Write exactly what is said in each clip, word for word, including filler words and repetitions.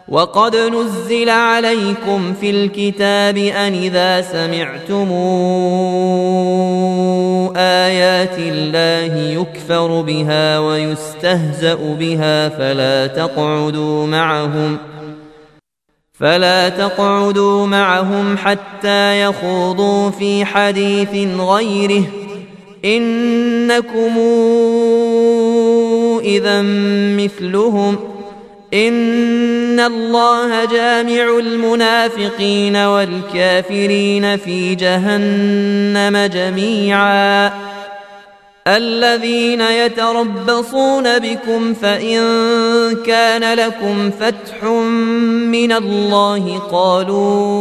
وقد نزل عليكم في الكتاب أن إذا سمعتم آيات الله يكفر بها ويستهزأ بها فلا تقعدوا معهم فلا تقعدوا معهم حتى يخوضوا في حديث غيره إنكم إذا مثلهم إن الله جامع المنافقين والكافرين في جهنم جميعا الذين يتربصون بكم فإن كان لكم فتح من الله قالوا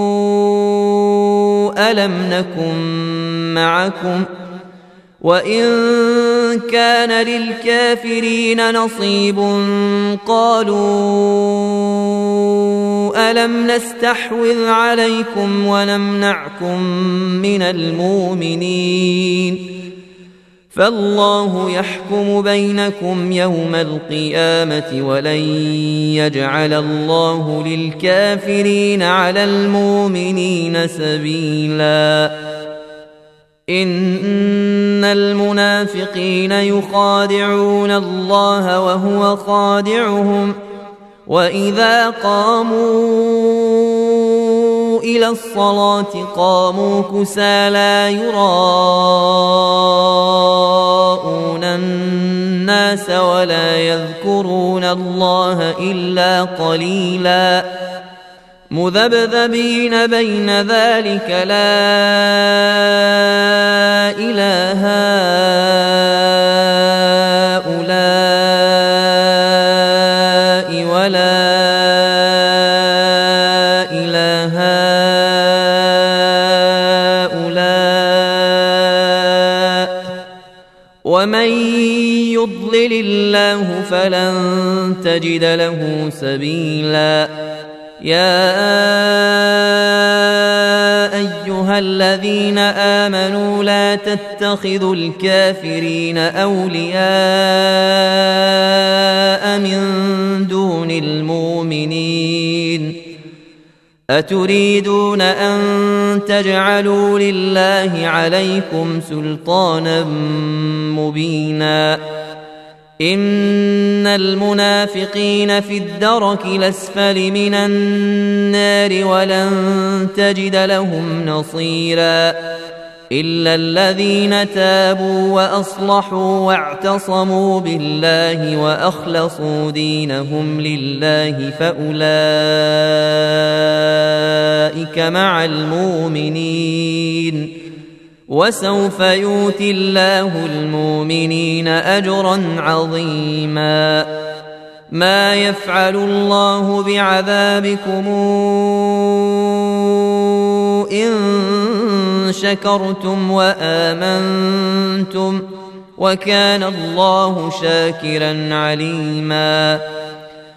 ألم نكن معكم وإن كان للكافرين نصيب قالوا ألم نستحوذ عليكم ونمنعكم من المؤمنين فالله يحكم بينكم يوم القيامة ولن يجعل الله للكافرين على المؤمنين سبيلا إن المنافقين يخادعون الله وهو خادعهم وإذا قاموا إلى الصلاة قاموا كسالى يراءون الناس ولا يذكرون الله إلا قليلا مذبذبين بين ذلك لا إله هؤلاء ولا إله هؤلاء ومن يضلل الله فلن تجد له سبيلا يا أيها الذين آمنوا لا تتخذوا الكافرين أولياء من دون المؤمنين أتريدون أن تجعلوا لله عليكم سلطانا مبينا إن المنافقين في الدرك الأسفل من النار ولن تجد لهم نصيرا إلا الذين تابوا وأصلحوا واعتصموا بالله وأخلصوا دينهم لله فأولئك مع المؤمنين وسوف يؤتي الله المؤمنين أجرا عظيما ما يفعل الله بعذابكم إن شكرتم وآمنتم وكان الله شاكرا عليما